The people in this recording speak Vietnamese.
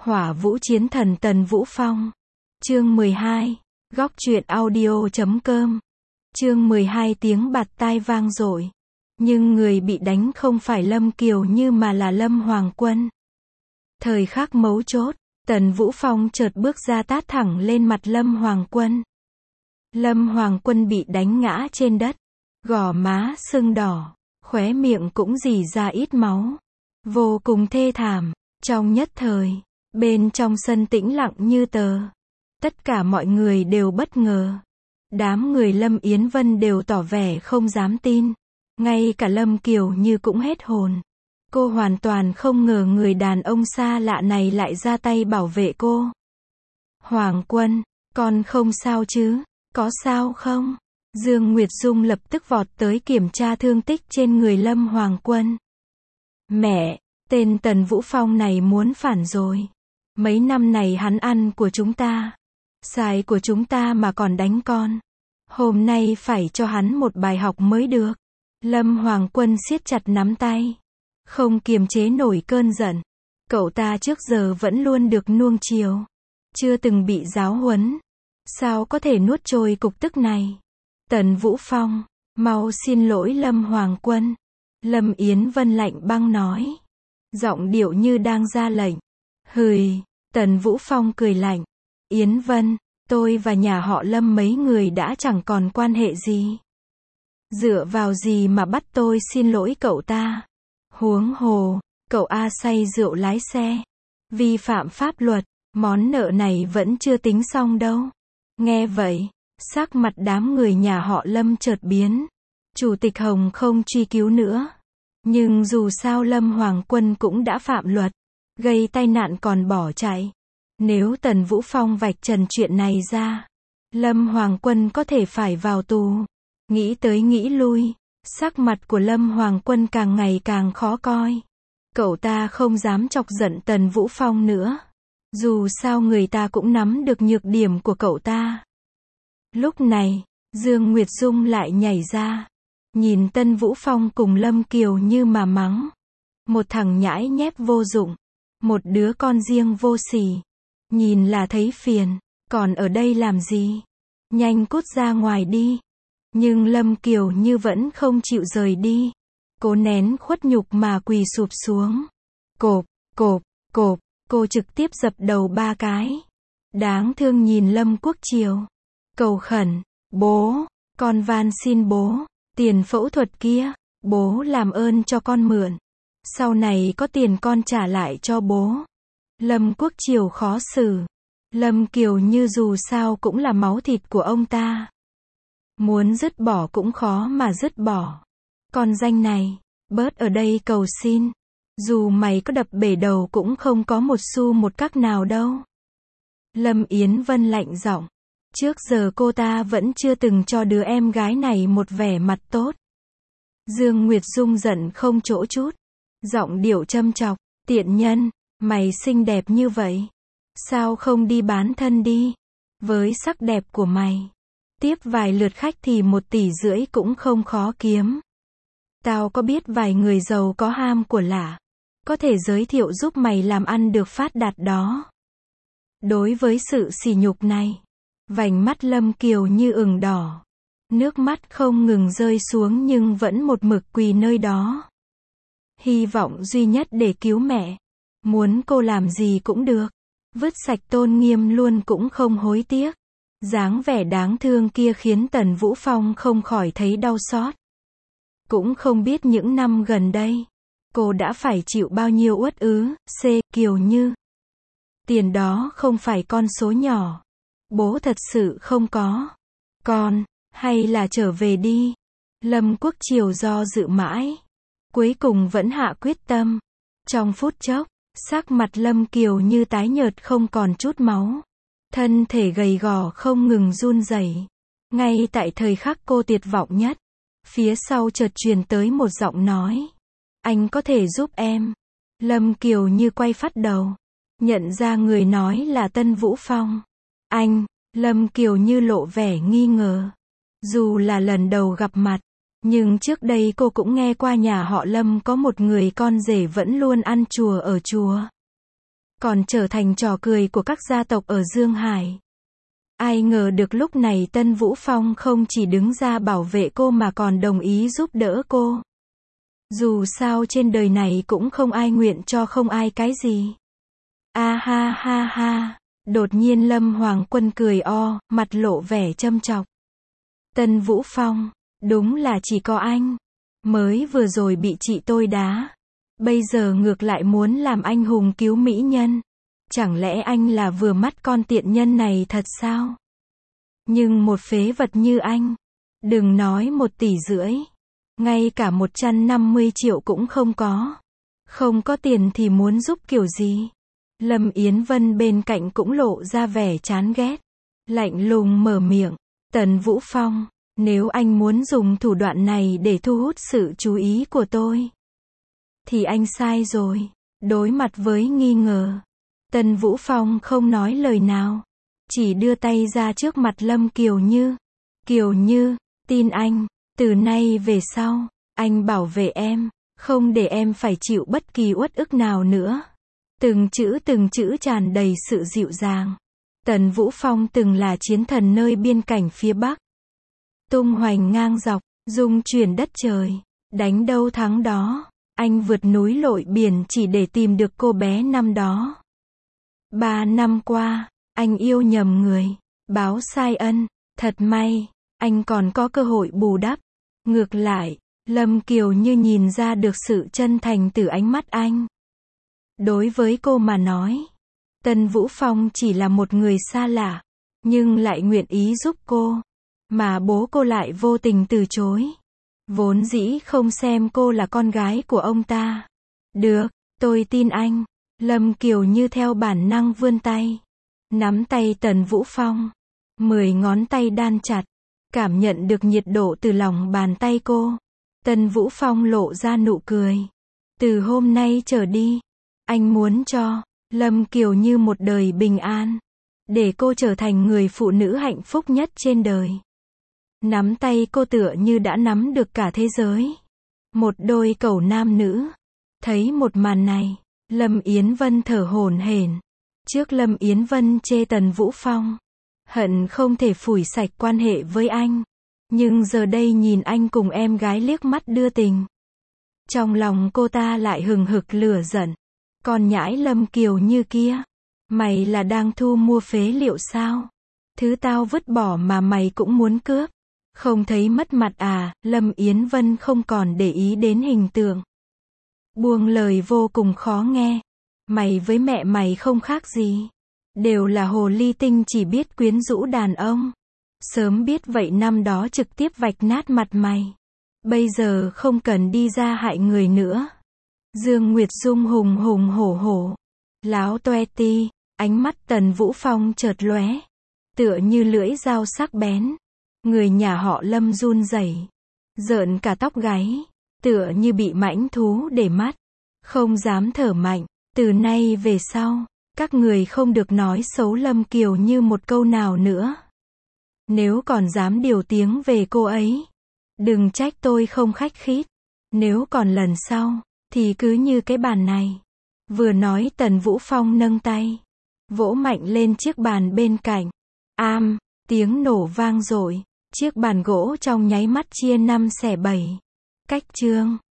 Hỏa Vũ Chiến Thần Tần Vũ Phong. Chương 12. Góc truyện audio.com. Chương 12 tiếng bạt tai vang dội. Nhưng người bị đánh không phải Lâm Kiều Như mà là Lâm Hoàng Quân. Thời khắc mấu chốt, Tần Vũ Phong chợt bước ra tát thẳng lên mặt Lâm Hoàng Quân. Lâm Hoàng Quân bị đánh ngã trên đất, gò má sưng đỏ, khóe miệng cũng rỉ ra ít máu. Vô cùng thê thảm. Trong nhất thời, bên trong sân tĩnh lặng như tờ. Tất cả mọi người đều bất ngờ. Đám người Lâm Yến Vân đều tỏ vẻ không dám tin. Ngay cả Lâm Kiều Như cũng hết hồn. Cô hoàn toàn không ngờ người đàn ông xa lạ này lại ra tay bảo vệ cô. Hoàng Quân, con không sao chứ? Có sao không? Dương Nguyệt Dung lập tức vọt tới kiểm tra thương tích trên người Lâm Hoàng Quân. Mẹ, tên Tần Vũ Phong này muốn phản rồi. Mấy năm này hắn ăn của chúng ta, xài của chúng ta mà còn đánh con. Hôm nay phải cho hắn một bài học mới được. Lâm Hoàng Quân siết chặt nắm tay, không kiềm chế nổi cơn giận. Cậu ta trước giờ vẫn luôn được nuông chiều, chưa từng bị giáo huấn. Sao có thể nuốt trôi cục tức này? Tần Vũ Phong, mau xin lỗi Lâm Hoàng Quân. Lâm Yến Vân lạnh băng nói, giọng điệu như đang ra lệnh. Hừi, Tần Vũ Phong cười lạnh. Yến Vân, tôi và nhà họ Lâm mấy người đã chẳng còn quan hệ gì. Dựa vào gì mà bắt tôi xin lỗi cậu ta? Huống hồ, cậu A say rượu lái xe, vi phạm pháp luật, món nợ này vẫn chưa tính xong đâu. Nghe vậy, sắc mặt đám người nhà họ Lâm chợt biến. Chủ tịch Hồng không truy cứu nữa. Nhưng dù sao Lâm Hoàng Quân cũng đã phạm luật, gây tai nạn còn bỏ chạy. Nếu Tần Vũ Phong vạch trần chuyện này ra, Lâm Hoàng Quân có thể phải vào tù. Nghĩ tới nghĩ lui, sắc mặt của Lâm Hoàng Quân càng ngày càng khó coi. Cậu ta không dám chọc giận Tần Vũ Phong nữa. Dù sao người ta cũng nắm được nhược điểm của cậu ta. Lúc này, Dương Nguyệt Dung lại nhảy ra, nhìn Tần Vũ Phong cùng Lâm Kiều Như mà mắng. Một thằng nhãi nhép vô dụng, một đứa con riêng vô sỉ. Nhìn là thấy phiền, còn ở đây làm gì? Nhanh cút ra ngoài đi. Nhưng Lâm Kiều Như vẫn không chịu rời đi. Cô nén khuất nhục mà quỳ sụp xuống. Cộp, cộp, cộp, cô trực tiếp dập đầu 3 cái. Đáng thương nhìn Lâm Quốc Triều. Cầu khẩn, bố, con van xin bố, tiền phẫu thuật kia, bố làm ơn cho con mượn. Sau này có tiền con trả lại cho bố. Lâm Quốc Triều khó xử. Lâm Kiều Như dù sao cũng là máu thịt của ông ta. Muốn dứt bỏ cũng khó mà dứt bỏ. Con danh này, bớt ở đây cầu xin. Dù mày có đập bể đầu cũng không có một xu một các nào đâu. Lâm Yến Vân lạnh giọng. Trước giờ cô ta vẫn chưa từng cho đứa em gái này một vẻ mặt tốt. Dương Nguyệt Dung giận không chỗ chút. Giọng điệu châm chọc. Tiện nhân, mày xinh đẹp như vậy, sao không đi bán thân đi? Với sắc đẹp của mày, tiếp vài lượt khách thì 1,5 tỷ cũng không khó kiếm. Tao có biết vài người giàu có ham của lạ, có thể giới thiệu giúp mày làm ăn được phát đạt đó. Đối với sự sỉ nhục này, vành mắt Lâm Kiều Như ửng đỏ. Nước mắt không ngừng rơi xuống nhưng vẫn một mực quỳ nơi đó. Hy vọng duy nhất để cứu mẹ. Muốn cô làm gì cũng được. Vứt sạch tôn nghiêm luôn cũng không hối tiếc. Dáng vẻ đáng thương kia khiến Tần Vũ Phong không khỏi thấy đau xót. Cũng không biết những năm gần đây, cô đã phải chịu bao nhiêu uất ứ. Kiều Như, tiền đó không phải con số nhỏ. Bố thật sự không có. Con, hay là trở về đi. Lâm Quốc Triều do dự mãi, cuối cùng vẫn hạ quyết tâm. Trong phút chốc, sắc mặt Lâm Kiều Như tái nhợt không còn chút máu. Thân thể gầy gò không ngừng run rẩy. Ngay tại thời khắc cô tuyệt vọng nhất, phía sau chợt truyền tới một giọng nói. Anh có thể giúp em. Lâm Kiều Như quay phát đầu, nhận ra người nói là Tần Vũ Phong. Anh, Lâm Kiều Như lộ vẻ nghi ngờ. Dù là lần đầu gặp mặt, nhưng trước đây cô cũng nghe qua nhà họ Lâm có một người con rể vẫn luôn ăn chùa ở chùa. còn trở thành trò cười của các gia tộc ở Dương Hải. Ai ngờ được lúc này Tân Vũ Phong không chỉ đứng ra bảo vệ cô mà còn đồng ý giúp đỡ cô. Dù sao trên đời này cũng không ai nguyện cho không ai cái gì. A ha ha ha. Đột nhiên Lâm Hoàng Quân cười mặt lộ vẻ châm chọc. Tân Vũ Phong, đúng là chỉ có anh. Mới vừa rồi bị chị tôi đá. Bây giờ ngược lại muốn làm anh hùng cứu mỹ nhân. Chẳng lẽ anh là vừa mắt con tiện nhân này thật sao? Nhưng một phế vật như anh, đừng nói 1,5 tỷ, ngay cả 150 triệu cũng không có. Không có tiền thì muốn giúp kiểu gì? Lâm Yến Vân bên cạnh cũng lộ ra vẻ chán ghét. Lạnh lùng mở miệng. Tần Vũ Phong, nếu anh muốn dùng thủ đoạn này để thu hút sự chú ý của tôi, thì anh sai rồi. Đối mặt với nghi ngờ, Tần Vũ Phong không nói lời nào. Chỉ đưa tay ra trước mặt Lâm Kiều Như. Kiều Như, tin anh, từ nay về sau, anh bảo vệ em, không để em phải chịu bất kỳ uất ức nào nữa. Từng chữ tràn đầy sự dịu dàng. Tần Vũ Phong từng là chiến thần nơi biên cảnh phía Bắc. Tung hoành ngang dọc, dung chuyển đất trời, đánh đâu thắng đó. Anh vượt núi lội biển chỉ để tìm được cô bé năm đó. 3 năm qua, anh yêu nhầm người, báo sai ân, thật may, anh còn có cơ hội bù đắp. Ngược lại, Lâm Kiều Như nhìn ra được sự chân thành từ ánh mắt anh. Đối với cô mà nói, Tần Vũ Phong chỉ là một người xa lạ, nhưng lại nguyện ý giúp cô, mà bố cô lại vô tình từ chối. Vốn dĩ không xem cô là con gái của ông ta. Được, tôi tin anh. Lâm Kiều Như theo bản năng vươn tay, nắm tay Tần Vũ Phong. 10 ngón tay đan chặt, cảm nhận được nhiệt độ từ lòng bàn tay cô. Tần Vũ Phong lộ ra nụ cười. Từ hôm nay trở đi, anh muốn cho Lâm Kiều Như một đời bình an, để cô trở thành người phụ nữ hạnh phúc nhất trên đời. Nắm tay cô tựa như đã nắm được cả thế giới. Một đôi cẩu nam nữ. Thấy một màn này, Lâm Yến Vân thở hổn hển. Trước Lâm Yến Vân chê Tần Vũ Phong, hận không thể phủi sạch quan hệ với anh. Nhưng giờ đây nhìn anh cùng em gái liếc mắt đưa tình, trong lòng cô ta lại hừng hực lửa giận. Con nhãi Lâm Kiều Như kia, mày là đang thu mua phế liệu sao? Thứ tao vứt bỏ mà mày cũng muốn cướp. Không thấy mất mặt à? Lâm Yến Vân không còn để ý đến hình tượng. Buông lời vô cùng khó nghe. Mày với mẹ mày không khác gì. Đều là hồ ly tinh chỉ biết quyến rũ đàn ông. Sớm biết vậy năm đó trực tiếp vạch nát mặt mày. Bây giờ không cần đi ra hại người nữa. Dương Nguyệt Dung hùng hùng hổ hổ, láo toe ti, ánh mắt Tần Vũ Phong chợt lóe, tựa như lưỡi dao sắc bén. Người nhà họ Lâm run rẩy, rợn cả tóc gáy, tựa như bị mãnh thú để mắt, không dám thở mạnh. Từ nay về sau, các người không được nói xấu Lâm Kiều Như một câu nào nữa. Nếu còn dám điều tiếng về cô ấy, đừng trách tôi không khách khít. Nếu còn lần sau, thì cứ như cái bàn này. Vừa nói Tần Vũ Phong nâng tay, vỗ mạnh lên chiếc bàn bên cạnh. Tiếng nổ vang dội, chiếc bàn gỗ trong nháy mắt chia 5 xẻ 7. Cách chương